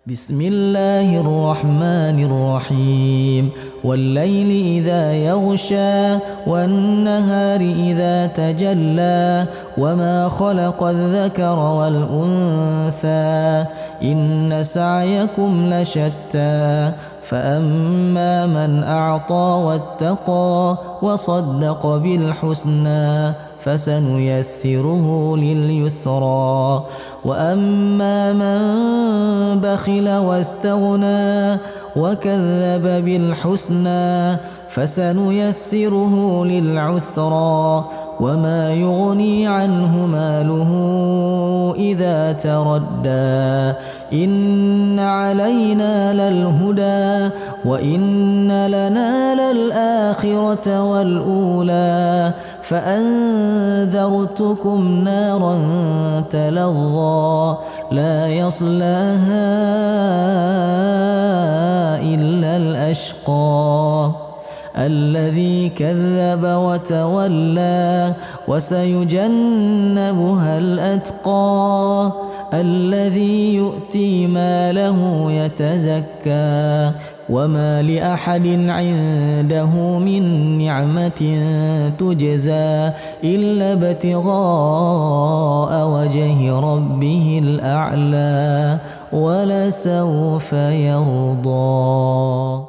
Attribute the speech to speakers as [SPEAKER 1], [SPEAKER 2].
[SPEAKER 1] بسم الله الرحمن الرحيم والليل إذا يغشى والنهار إذا تجلى وما خلق الذكر والأنثى إن سعيكم لشتى فأما من أعطى واتقى وصدق بالحسنى فسنيسره لليسرى وأما من بخل واستغنى وكذب بالحسنى فسنيسره للعسرى وما يغني عنه ماله إذا تردى إن علينا للهدى وإن لنا للآخرة والأولى فأنذرتكم نارا تلظى لا يصلاها إلا الأشقى الذي كذب وتولى وسيجنبها الأتقى الذي يؤتي ماله يتزكى وما لأحد عنده من نعمة تجزى إلا ابتغاء وجه ربه الأعلى ولسوف يرضى.